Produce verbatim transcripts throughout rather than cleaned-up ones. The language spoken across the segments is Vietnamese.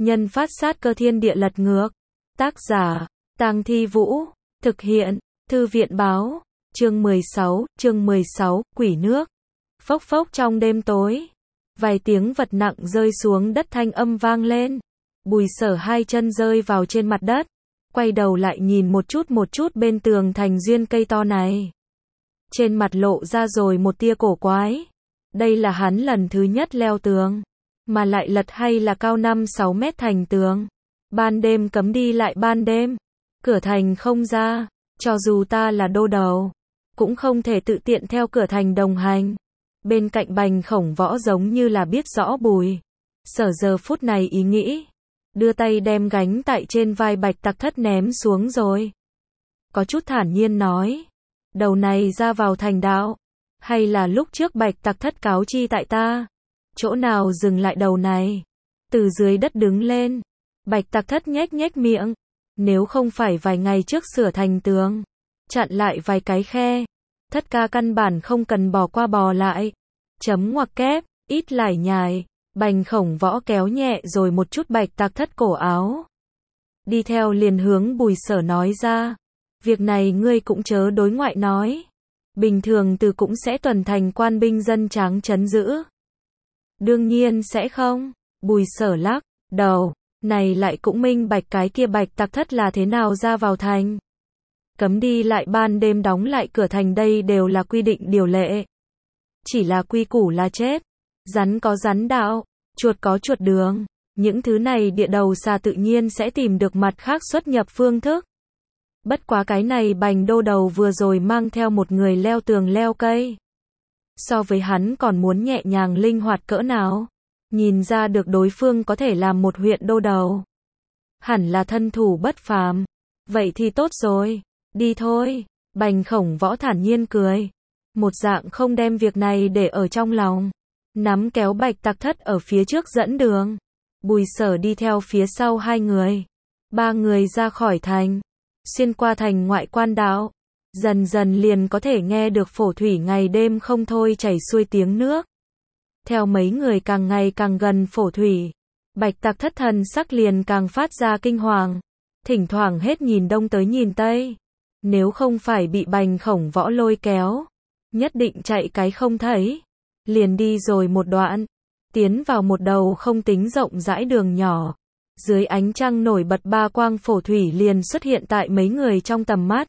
Nhân phát sát cơ thiên địa lật ngược. Tác giả, Tang Thi Vũ. Thực hiện, Thư viện báo. Chương mười sáu, chương mười sáu, quỷ nước. Phốc phốc trong đêm tối. Vài tiếng vật nặng rơi xuống đất thanh âm vang lên. Bùi Sở hai chân rơi vào trên mặt đất. Quay đầu lại nhìn một chút một chút bên tường thành duyên cây to này. Trên mặt lộ ra rồi một tia cổ quái. Đây là hắn lần thứ nhất leo tường. Mà lại lật hay là cao năm sáu mét thành tường. Ban đêm cấm đi lại ban đêm. Cửa thành không ra. Cho dù ta là đô đầu. Cũng không thể tự tiện theo cửa thành đồng hành. Bên cạnh Bành Khổng Võ giống như là biết rõ Bùi Sở giờ phút này ý nghĩ. Đưa tay đem gánh tại trên vai Bạch Tặc Thất ném xuống rồi. Có chút thản nhiên nói. Đầu này ra vào thành đạo. Hay là lúc trước Bạch Tặc Thất cáo chi tại ta. Chỗ nào dừng lại đầu này. Từ dưới đất đứng lên. Bạch Tặc Thất nhếch nhếch miệng. Nếu không phải vài ngày trước sửa thành tường. Chặn lại vài cái khe. Thất ca căn bản không cần bò qua bò lại. Chấm ngoặc kép, ít lải nhải. Bành Khổng Võ kéo nhẹ rồi một chút Bạch Tặc Thất cổ áo. Đi theo liền hướng Bùi Sở nói ra. Việc này ngươi cũng chớ đối ngoại nói. Bình thường từ cũng sẽ tuần thành quan binh dân tráng trấn giữ. Đương nhiên sẽ không. Bùi Sở lắc đầu. Này lại cũng minh bạch cái kia Bạch Tặc Thất là thế nào ra vào thành. Cấm đi lại ban đêm đóng lại cửa thành đây đều là quy định điều lệ. Chỉ là quy củ là chết. Rắn có rắn đạo, chuột có chuột đường. Những thứ này địa đầu xà tự nhiên sẽ tìm được mặt khác xuất nhập phương thức. Bất quá cái này Bành đô đầu vừa rồi mang theo một người leo tường leo cây. So với hắn còn muốn nhẹ nhàng linh hoạt cỡ nào. Nhìn ra được đối phương có thể làm một huyện đô đầu. Hẳn là thân thủ bất phàm. Vậy thì tốt rồi. Đi thôi. Bành Khổng Võ thản nhiên cười. Một dạng không đem việc này để ở trong lòng. Nắm kéo Bạch Tặc Thất ở phía trước dẫn đường. Bùi Sở đi theo phía sau hai người. Ba người ra khỏi thành. Xuyên qua thành ngoại quan đạo. Dần dần liền có thể nghe được phổ thủy ngày đêm không thôi chảy xuôi tiếng nước. Theo mấy người càng ngày càng gần phổ thủy. Bạch Tặc Thất thần sắc liền càng phát ra kinh hoàng. Thỉnh thoảng hết nhìn đông tới nhìn tây. Nếu không phải bị Bành Khổng Võ lôi kéo. Nhất định chạy cái không thấy. Liền đi rồi một đoạn. Tiến vào một đầu không tính rộng rãi đường nhỏ. Dưới ánh trăng nổi bật ba quang phổ thủy liền xuất hiện tại mấy người trong tầm mắt.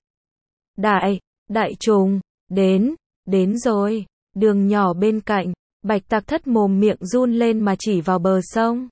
Đại, đại trùng, đến, đến rồi. Đường nhỏ bên cạnh, Bạch Tặc Thất mồm miệng run lên mà chỉ vào bờ sông.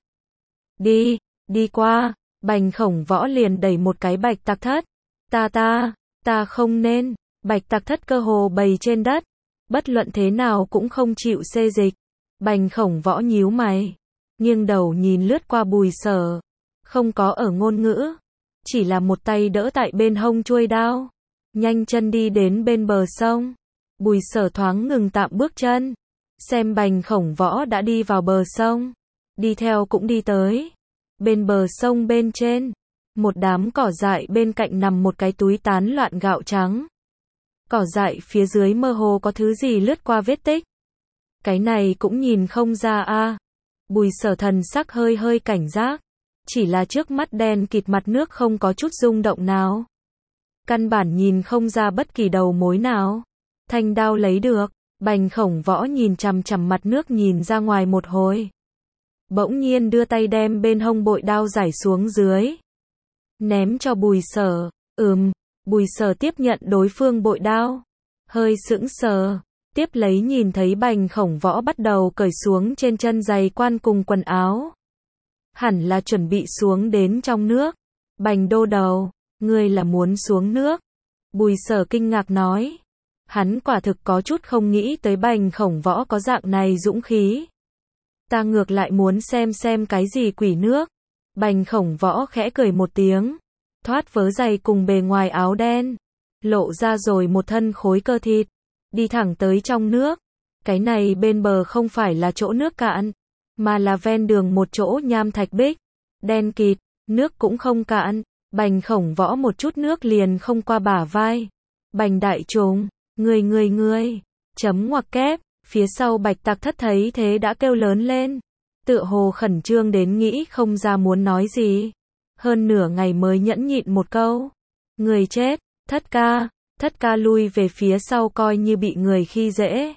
Đi, đi qua. Bành Khổng Võ liền đẩy một cái Bạch Tặc Thất. Ta ta, ta không nên. Bạch Tặc Thất cơ hồ bầy trên đất. Bất luận thế nào cũng không chịu xê dịch. Bành Khổng Võ nhíu mày. Nghiêng đầu nhìn lướt qua Bùi Sở. Không có ở ngôn ngữ. Chỉ là một tay đỡ tại bên hông chuôi đao. Nhanh chân đi đến bên bờ sông. Bùi Sở thoáng ngừng tạm bước chân. Xem Bành Khổng Võ đã đi vào bờ sông. Đi theo cũng đi tới. Bên bờ sông bên trên. Một đám cỏ dại bên cạnh nằm một cái túi tán loạn gạo trắng. Cỏ dại phía dưới mơ hồ có thứ gì lướt qua vết tích. Cái này cũng nhìn không ra a. À. Bùi Sở thần sắc hơi hơi cảnh giác. Chỉ là trước mắt đen kịt mặt nước không có chút rung động nào. Căn bản nhìn không ra bất kỳ đầu mối nào. Thanh đao lấy được. Bành Khổng Võ nhìn chằm chằm mặt nước nhìn ra ngoài một hồi. Bỗng nhiên đưa tay đem bên hông bội đao giải xuống dưới. Ném cho Bùi Sở. Ừm. Bùi Sở tiếp nhận đối phương bội đao. Hơi sững sờ. Tiếp lấy nhìn thấy Bành Khổng Võ bắt đầu cởi xuống trên chân giày quan cùng quần áo. Hẳn là chuẩn bị xuống đến trong nước. Bành đô đầu, ngươi là muốn xuống nước. Bùi Sở kinh ngạc nói. Hắn quả thực có chút không nghĩ tới Bành Khổng Võ có dạng này dũng khí. Ta ngược lại muốn xem xem cái gì quỷ nước. Bành Khổng Võ khẽ cười một tiếng. Thoát vớ giày cùng bề ngoài áo đen. Lộ ra rồi một thân khối cơ thịt. Đi thẳng tới trong nước. Cái này bên bờ không phải là chỗ nước cạn. Mà là ven đường một chỗ nham thạch bích. Đen kịt, nước cũng không cạn. Bành Khổng Võ một chút nước liền không qua bả vai. Bành đại trùng, ngươi ngươi ngươi. Chấm ngoặc kép. Phía sau Bạch Tặc Thất thấy thế đã kêu lớn lên. tựa hồ khẩn trương đến nghĩ không ra muốn nói gì. Hơn nửa ngày mới nhẫn nhịn một câu. Người chết, thất ca, thất ca lui về phía sau coi như bị người khi dễ.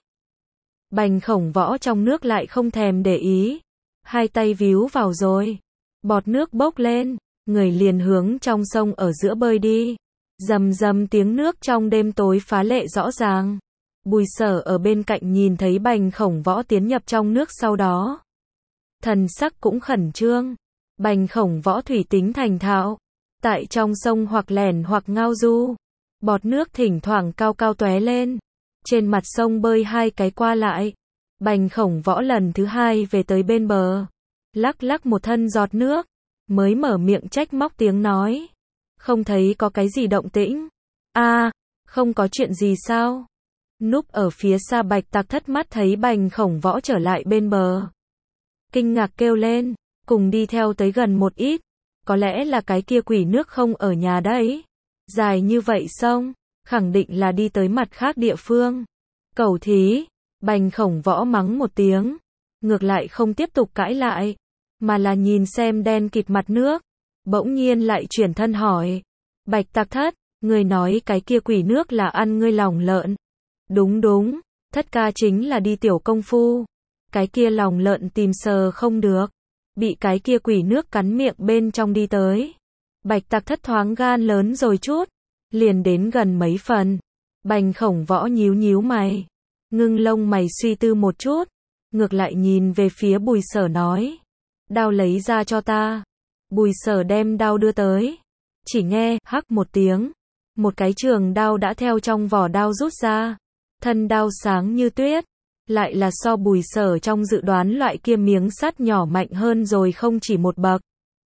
Bành Khổng Võ trong nước lại không thèm để ý. Hai tay víu vào rồi. Bọt nước bốc lên, người liền hướng trong sông ở giữa bơi đi. Rầm rầm tiếng nước trong đêm tối phá lệ rõ ràng. Bùi Sở ở bên cạnh nhìn thấy Bành Khổng Võ tiến nhập trong nước sau đó. Thần sắc cũng khẩn trương. Bành Khổng Võ thủy tính thành thạo. Tại trong sông hoặc lẻn hoặc ngao du. Bọt nước thỉnh thoảng cao cao tóe lên. Trên mặt sông bơi hai cái qua lại. Bành Khổng Võ lần thứ hai về tới bên bờ. Lắc lắc một thân giọt nước. Mới mở miệng trách móc tiếng nói. Không thấy có cái gì động tĩnh. a à, không có chuyện gì sao? Núp ở phía xa Bạch Tạc Thất mắt thấy Bành Khổng Võ trở lại bên bờ. Kinh ngạc kêu lên, cùng đi theo tới gần một ít. Có lẽ là cái kia quỷ nước không ở nhà đấy. Dài như vậy sông, khẳng định là đi tới mặt khác địa phương. Cẩu thí, Bành Khổng Võ mắng một tiếng. Ngược lại không tiếp tục cãi lại, mà là nhìn xem đen kịt mặt nước. Bỗng nhiên lại chuyển thân hỏi. Bạch Tạc Thất, người nói cái kia quỷ nước là ăn ngươi lòng lợn. Đúng đúng, thất ca chính là đi tiểu công phu. Cái kia lòng lợn tìm sờ không được. Bị cái kia quỷ nước cắn miệng bên trong đi tới. Bạch Tạc Thất thoáng gan lớn rồi chút. Liền đến gần mấy phần. Bành Khổng Võ nhíu nhíu mày. Ngưng lông mày suy tư một chút. Ngược lại nhìn về phía Bùi Sở nói. Đao lấy ra cho ta. Bùi Sở đem đao đưa tới. Chỉ nghe, hắc một tiếng. Một cái trường đao đã theo trong vỏ đao rút ra. Thân đao sáng như tuyết. Lại là so Bùi Sở trong dự đoán loại kia miếng sắt nhỏ mạnh hơn rồi không chỉ một bậc.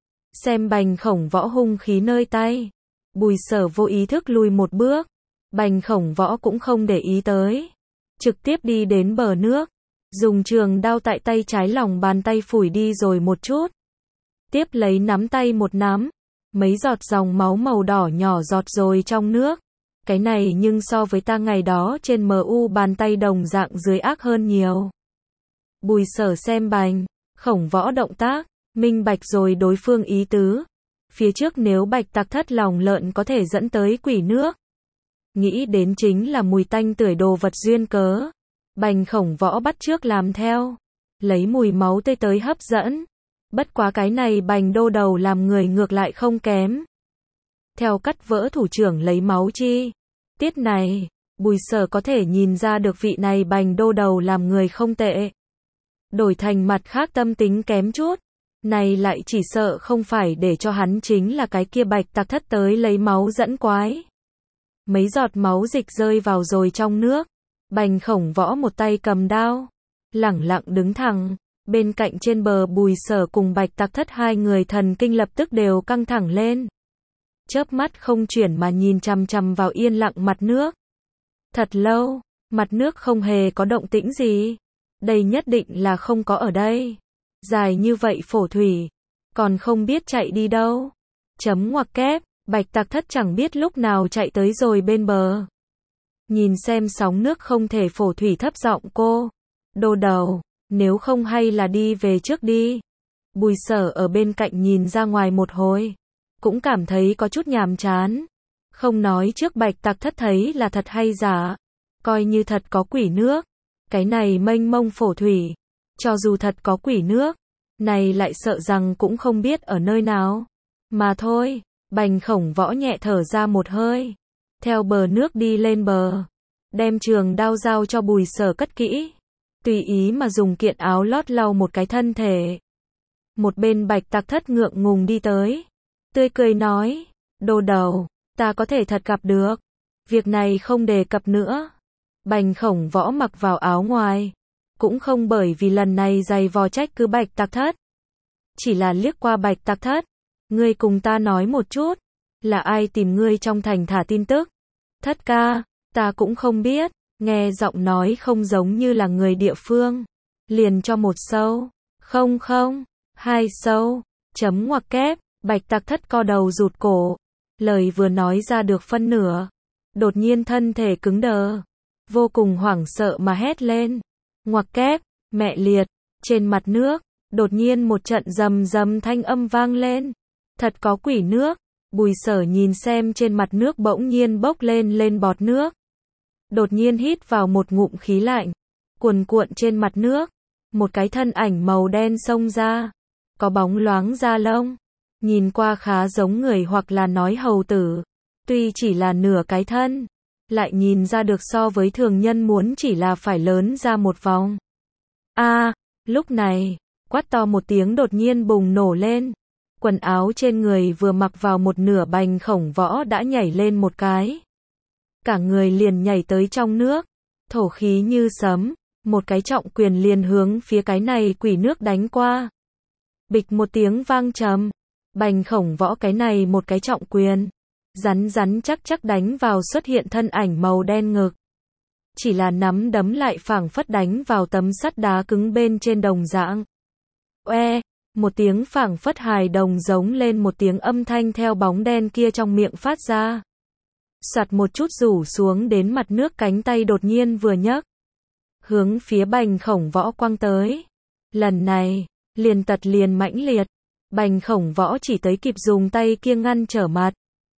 Xem Bành Khổng Võ hung khí nơi tay. Bùi Sở vô ý thức lùi một bước. Bành Khổng Võ cũng không để ý tới. Trực tiếp đi đến bờ nước. Dùng trường đao tại tay trái lòng bàn tay phủi đi rồi một chút. Tiếp lấy nắm tay một nắm. Mấy giọt dòng máu màu đỏ nhỏ giọt rồi trong nước. Cái này nhưng so với ta ngày đó trên em u bàn tay đồng dạng dưới ác hơn nhiều. Bùi Sở xem Bành Khổng Võ động tác, minh bạch rồi đối phương ý tứ. Phía trước nếu Bạch Tạc Thất lòng lợn có thể dẫn tới quỷ nước. Nghĩ đến chính là mùi tanh tưởi đồ vật duyên cớ. Bành Khổng Võ bắt chước làm theo. Lấy mùi máu tươi tới hấp dẫn. Bất quá cái này Bành đô đầu làm người ngược lại không kém. Theo cắt vỡ thủ trưởng lấy máu chi. Tiết này, Bùi Sở có thể nhìn ra được vị này Bành đô đầu làm người không tệ. Đổi thành mặt khác tâm tính kém chút. Này lại chỉ sợ không phải để cho hắn chính là cái kia Bạch Tạc Thất tới lấy máu dẫn quái. Mấy giọt máu dịch rơi vào rồi trong nước. Bành Khổng Võ một tay cầm đao. Lẳng lặng đứng thẳng. Bên cạnh trên bờ Bùi Sở cùng Bạch Tạc Thất hai người thần kinh lập tức đều căng thẳng lên. Chớp mắt không chuyển mà nhìn chằm chằm vào yên lặng mặt nước. Thật lâu, mặt nước không hề có động tĩnh gì. Đây nhất định là không có ở đây. Dài như vậy phổ thủy, còn không biết chạy đi đâu. Chấm ngoặc kép, Bạch Tạc Thất chẳng biết lúc nào chạy tới rồi bên bờ. Nhìn xem sóng nước không thể phổ thủy thấp giọng cô. Đô đầu, nếu không hay là đi về trước đi. Bùi Sở ở bên cạnh nhìn ra ngoài một hồi. Cũng cảm thấy có chút nhàm chán. Không nói trước Bạch Tạc Thất thấy là thật hay giả. Coi như thật có quỷ nước. Cái này mênh mông phổ thủy. Cho dù thật có quỷ nước. Này lại sợ rằng cũng không biết ở nơi nào. Mà thôi, Bành Khổng Võ nhẹ thở ra một hơi. Theo bờ nước đi lên bờ. Đem trường đao giao cho Bùi Sở cất kỹ. Tùy ý mà dùng kiện áo lót lau một cái thân thể. Một bên Bạch Tạc Thất ngượng ngùng đi tới. Tươi cười nói, đô đầu, ta có thể thật gặp được. Việc này không đề cập nữa. Bành Khổng Võ mặc vào áo ngoài. Cũng không bởi vì lần này giày vò trách cứ Bạch Tạc Thất. Chỉ là liếc qua Bạch Tạc Thất. Ngươi cùng ta nói một chút. Là ai tìm ngươi trong thành thả tin tức? Thất ca, ta cũng không biết. Nghe giọng nói không giống như là người địa phương. Liền cho một sâu. Không không, hai sâu. Chấm ngoặc kép. Bạch Tạc Thất co đầu rụt cổ. Lời vừa nói ra được phân nửa. Đột nhiên thân thể cứng đờ. Vô cùng hoảng sợ mà hét lên. Ngoặc kép, mẹ liệt. Trên mặt nước, Đột nhiên một trận rầm rầm thanh âm vang lên. Thật có quỷ nước. Bùi Sở nhìn xem trên mặt nước bỗng nhiên bốc lên lên bọt nước. Đột nhiên hít vào một ngụm khí lạnh. Cuồn cuộn trên mặt nước. Một cái thân ảnh màu đen xông ra. Có bóng loáng da lông. Nhìn qua khá giống người hoặc là nói hầu tử. Tuy chỉ là nửa cái thân. Lại nhìn ra được so với thường nhân muốn chỉ là phải lớn ra một vòng. A, à, lúc này, quát to một tiếng đột nhiên bùng nổ lên. Quần áo trên người vừa mặc vào một nửa Bành Khổng Võ đã nhảy lên một cái. Cả người liền nhảy tới trong nước. Thổ khí như sấm. Một cái trọng quyền liền hướng phía cái này quỷ nước đánh qua. Bịch một tiếng vang trầm. Bành Khổng Võ cái này một cái trọng quyền. Rắn rắn chắc chắc đánh vào xuất hiện thân ảnh màu đen ngực. Chỉ là nắm đấm lại phảng phất đánh vào tấm sắt đá cứng bên trên đồng dạng. Oe, một tiếng phảng phất hài đồng giống lên một tiếng âm thanh theo bóng đen kia trong miệng phát ra. Soạt một chút rủ xuống đến mặt nước cánh tay đột nhiên vừa nhấc. Hướng phía Bành Khổng Võ quăng tới. Lần này, liền tật liền mãnh liệt. Bành Khổng Võ chỉ tới kịp dùng tay kia ngăn trở mặt.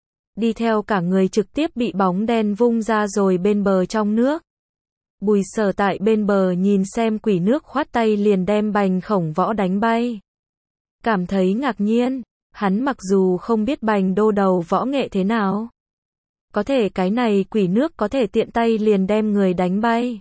Đi theo cả người trực tiếp bị bóng đen vung ra rồi bên bờ trong nước. Bùi Sở tại bên bờ nhìn xem quỷ nước khoát tay liền đem Bành Khổng Võ đánh bay. Cảm thấy ngạc nhiên, hắn mặc dù không biết Bành Đô Đầu võ nghệ thế nào. Có thể cái này quỷ nước có thể tiện tay liền đem người đánh bay.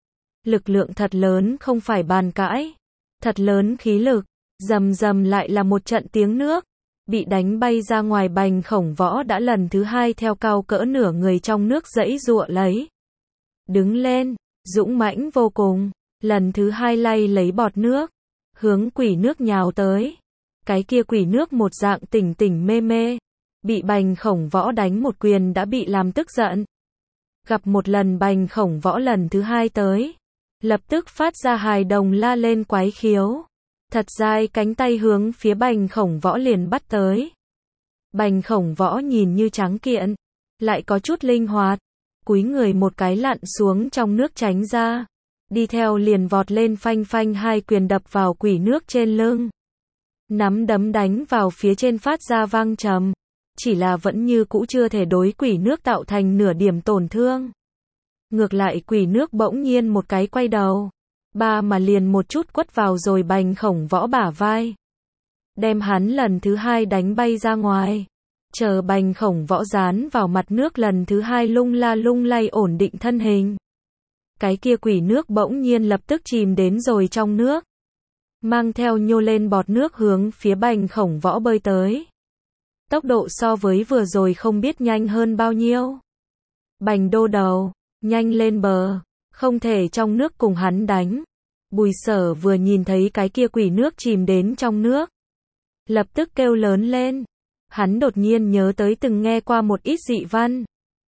Lực lượng thật lớn không phải bàn cãi. Thật lớn khí lực, rầm rầm lại là một trận tiếng nước. Bị đánh bay ra ngoài Bành Khổng Võ đã lần thứ hai theo cao cỡ nửa người trong nước giãy giụa lấy. Đứng lên, dũng mãnh vô cùng, lần thứ hai lay lấy bọt nước, hướng quỷ nước nhào tới. Cái kia quỷ nước một dạng tỉnh tỉnh mê mê, bị Bành Khổng Võ đánh một quyền đã bị làm tức giận. Gặp một lần Bành Khổng Võ lần thứ hai tới, lập tức phát ra hài đồng la lên quái khiếu. Thật dài cánh tay hướng phía Bành Khổng Võ liền bắt tới. Bành Khổng Võ nhìn như tráng kiện, lại có chút linh hoạt, cúi người một cái lặn xuống trong nước tránh ra, đi theo liền vọt lên phanh phanh hai quyền đập vào quỷ nước trên lưng. Nắm đấm đánh vào phía trên phát ra vang trầm, chỉ là vẫn như cũ chưa thể đối quỷ nước tạo thành nửa điểm tổn thương. Ngược lại quỷ nước bỗng nhiên một cái quay đầu. Ba mà liền một chút quất vào rồi Bành Khổng Võ bả vai. Đem hắn lần thứ hai đánh bay ra ngoài. Chờ Bành Khổng Võ dán vào mặt nước lần thứ hai lung la lung lay ổn định thân hình. Cái kia quỷ nước bỗng nhiên lập tức chìm đến rồi trong nước. Mang theo nhô lên bọt nước hướng phía Bành Khổng Võ bơi tới. Tốc độ so với vừa rồi không biết nhanh hơn bao nhiêu. Bành Đô Đầu, nhanh lên bờ. Không thể trong nước cùng hắn đánh. Bùi Sở vừa nhìn thấy cái kia quỷ nước chìm đến trong nước. Lập tức kêu lớn lên. Hắn đột nhiên nhớ tới từng nghe qua một ít dị văn.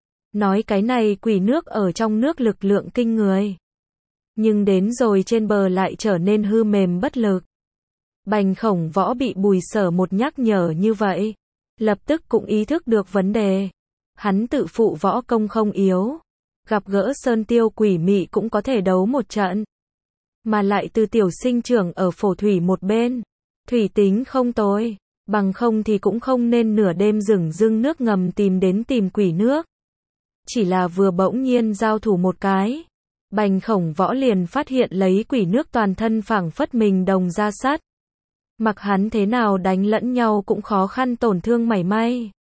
Nói cái này quỷ nước ở trong nước lực lượng kinh người. Nhưng đến rồi trên bờ lại trở nên hư mềm bất lực. Bành Khổng Võ bị Bùi Sở một nhắc nhở như vậy. Lập tức cũng ý thức được vấn đề. Hắn tự phụ võ công không yếu. Gặp gỡ sơn tiêu quỷ mị cũng có thể đấu một trận. Mà lại từ tiểu sinh trưởng ở phổ thủy một bên. Thủy tính không tồi. Bằng không thì cũng không nên nửa đêm rừng rưng nước ngầm tìm đến tìm quỷ nước. Chỉ là vừa bỗng nhiên giao thủ một cái. Bành Khổng Võ liền phát hiện lấy quỷ nước toàn thân phảng phất mình đồng ra sắt. Mặc hắn thế nào đánh lẫn nhau cũng khó khăn tổn thương mảy may.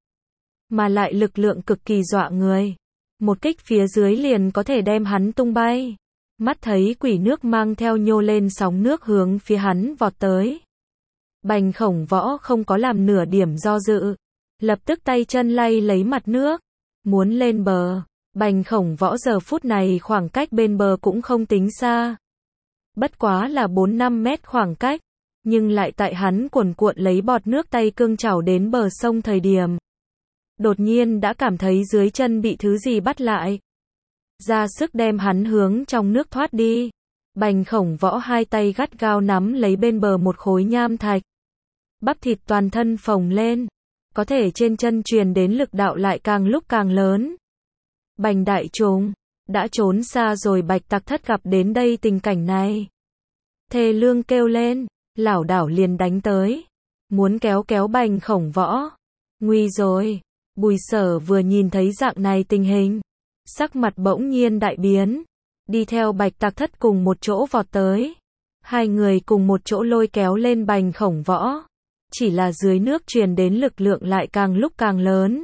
Mà lại lực lượng cực kỳ dọa người. Một kích phía dưới liền có thể đem hắn tung bay. Mắt thấy quỷ nước mang theo nhô lên sóng nước hướng phía hắn vọt tới. Bành Khổng Võ không có làm nửa điểm do dự. Lập tức tay chân lay lấy mặt nước. Muốn lên bờ. Bành Khổng Võ giờ phút này khoảng cách bên bờ cũng không tính xa. Bất quá là bốn năm mét khoảng cách. Nhưng lại tại hắn cuồn cuộn lấy bọt nước tay cương chảo đến bờ sông thời điểm. Đột nhiên đã cảm thấy dưới chân bị thứ gì bắt lại. Ra sức đem hắn hướng trong nước thoát đi. Bành Khổng Võ hai tay gắt gao nắm lấy bên bờ một khối nham thạch. Bắp thịt toàn thân phồng lên. Có thể trên chân truyền đến lực đạo lại càng lúc càng lớn. Bành đại trùng, đã trốn xa rồi Bạch Tặc Thất gặp đến đây tình cảnh này. Thê lương kêu lên, lảo đảo liền đánh tới, muốn kéo kéo Bành Khổng Võ. Nguy rồi, Bùi Sở vừa nhìn thấy dạng này tình hình, sắc mặt bỗng nhiên đại biến, đi theo Bạch Tạc Thất cùng một chỗ vọt tới. Hai người cùng một chỗ lôi kéo lên Bành Khổng Võ, chỉ là dưới nước truyền đến lực lượng lại càng lúc càng lớn.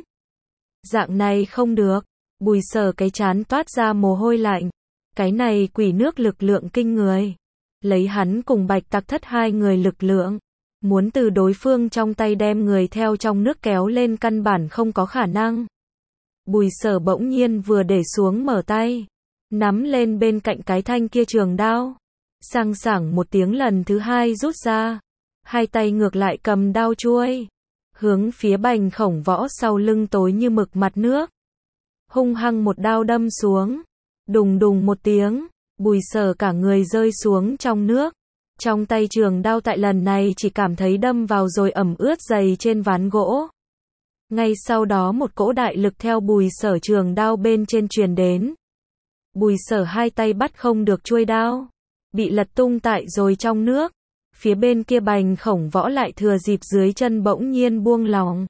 Dạng này không được, Bùi Sở cái trán toát ra mồ hôi lạnh, cái này quỷ nước lực lượng kinh người. Lấy hắn cùng Bạch Tạc Thất hai người lực lượng, muốn từ đối phương trong tay đem người theo trong nước kéo lên căn bản không có khả năng. Bùi Sở bỗng nhiên vừa để xuống mở tay, nắm lên bên cạnh cái thanh kia trường đao, sang sảng một tiếng lần thứ hai rút ra, hai tay ngược lại cầm đao chuôi, hướng phía Bành Khổng Võ sau lưng tối như mực mặt nước, hung hăng một đao đâm xuống, đùng đùng một tiếng, Bùi Sở cả người rơi xuống trong nước, trong tay trường đao tại lần này chỉ cảm thấy đâm vào rồi ẩm ướt dày trên ván gỗ. Ngay sau đó một cỗ đại lực theo Bùi Sở trường đao bên trên truyền đến. Bùi Sở hai tay bắt không được chuôi đao, bị lật tung tại rồi trong nước. Phía bên kia Bành Khổng Võ lại thừa dịp dưới chân bỗng nhiên buông lỏng,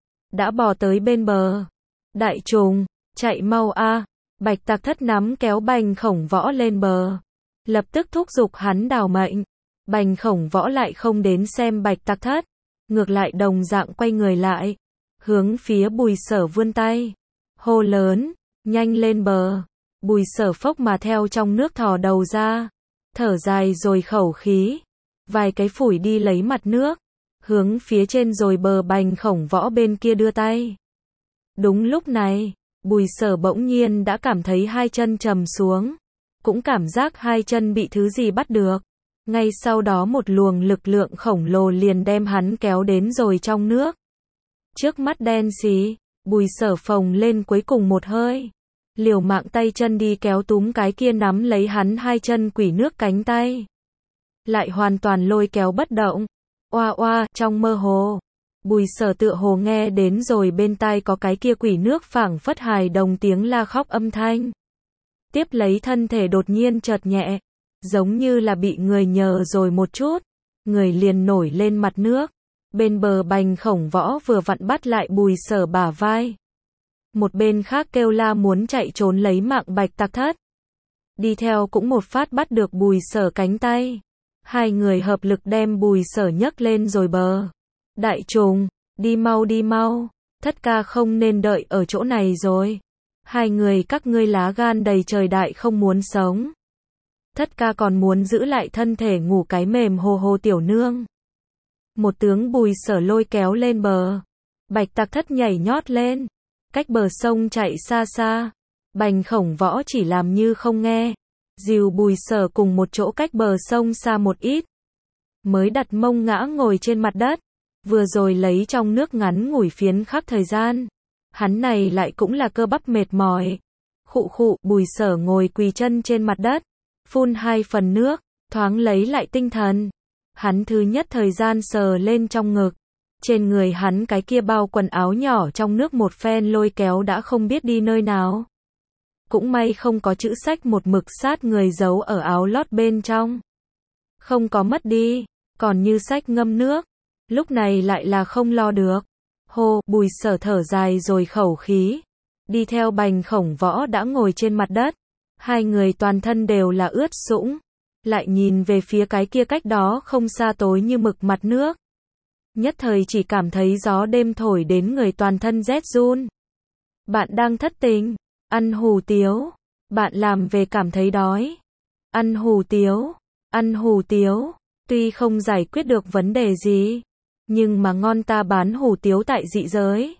đã bò tới bên bờ. Đại trùng, chạy mau a! Bạch Tạc Thất nắm kéo Bành Khổng Võ lên bờ, lập tức thúc giục hắn đào mệnh. Bành Khổng Võ lại không đến xem Bạch Tạc Thất, ngược lại đồng dạng quay người lại, hướng phía Bùi Sở vươn tay, hô lớn, nhanh lên bờ. Bùi Sở phốc mà theo trong nước thò đầu ra, thở dài rồi khẩu khí, vài cái phủi đi lấy mặt nước, hướng phía trên rồi bờ Bành Khổng Võ bên kia đưa tay. Đúng lúc này, Bùi Sở bỗng nhiên đã cảm thấy hai chân trầm xuống, cũng cảm giác hai chân bị thứ gì bắt được. Ngay sau đó một luồng lực lượng khổng lồ liền đem hắn kéo đến rồi trong nước. Trước mắt đen xí, Bùi Sở phồng lên cuối cùng một hơi, liều mạng tay chân đi kéo túm cái kia nắm lấy hắn hai chân quỷ nước cánh tay. Lại hoàn toàn lôi kéo bất động. Oa oa, trong mơ hồ, Bùi Sở tựa hồ nghe đến rồi bên tai có cái kia quỷ nước phảng phất hài đồng tiếng la khóc âm thanh. Tiếp lấy thân thể đột nhiên chợt nhẹ, giống như là bị người nhờ rồi một chút, người liền nổi lên mặt nước. Bên bờ Bành Khổng Võ vừa vặn bắt lại Bùi Sở bả vai. Một bên khác kêu la muốn chạy trốn lấy mạng Bạch Tạc Thất. Đi theo cũng một phát bắt được Bùi Sở cánh tay. Hai người hợp lực đem Bùi Sở nhấc lên rồi bờ. Đại trùng, đi mau đi mau, Thất ca không nên đợi ở chỗ này rồi. Hai người các ngươi lá gan đầy trời đại không muốn sống. Thất ca còn muốn giữ lại thân thể ngủ cái mềm hồ hồ tiểu nương. Một tướng Bùi Sở lôi kéo lên bờ. Bạch Tạc Thất nhảy nhót lên, cách bờ sông chạy xa xa. Bành Khổng Võ chỉ làm như không nghe, dìu Bùi Sở cùng một chỗ cách bờ sông xa một ít. Mới đặt mông ngã ngồi trên mặt đất, vừa rồi lấy trong nước ngắn ngủi phiến khắc thời gian. Hắn này lại cũng là cơ bắp mệt mỏi. Khụ khụ, Bùi Sở ngồi quỳ chân trên mặt đất, phun hai phần nước, thoáng lấy lại tinh thần. Hắn thứ nhất thời gian sờ lên trong ngực. Trên người hắn cái kia bao quần áo nhỏ trong nước một phen lôi kéo đã không biết đi nơi nào. Cũng may không có chữ sách một mực sát người giấu ở áo lót bên trong. Không có mất đi, còn như sách ngâm nước. Lúc này lại là không lo được. Hô, Bùi Sở thở dài rồi khẩu khí. Đi theo Bành Khổng Võ đã ngồi trên mặt đất. Hai người toàn thân đều là ướt sũng. Lại nhìn về phía cái kia cách đó không xa tối như mực mặt nước. Nhất thời chỉ cảm thấy gió đêm thổi đến người toàn thân rét run. Bạn đang thất tình, ăn hủ tiếu. Bạn làm về cảm thấy đói. Ăn hủ tiếu, ăn hủ tiếu. Tuy không giải quyết được vấn đề gì, nhưng mà ngon ta bán hủ tiếu tại dị giới.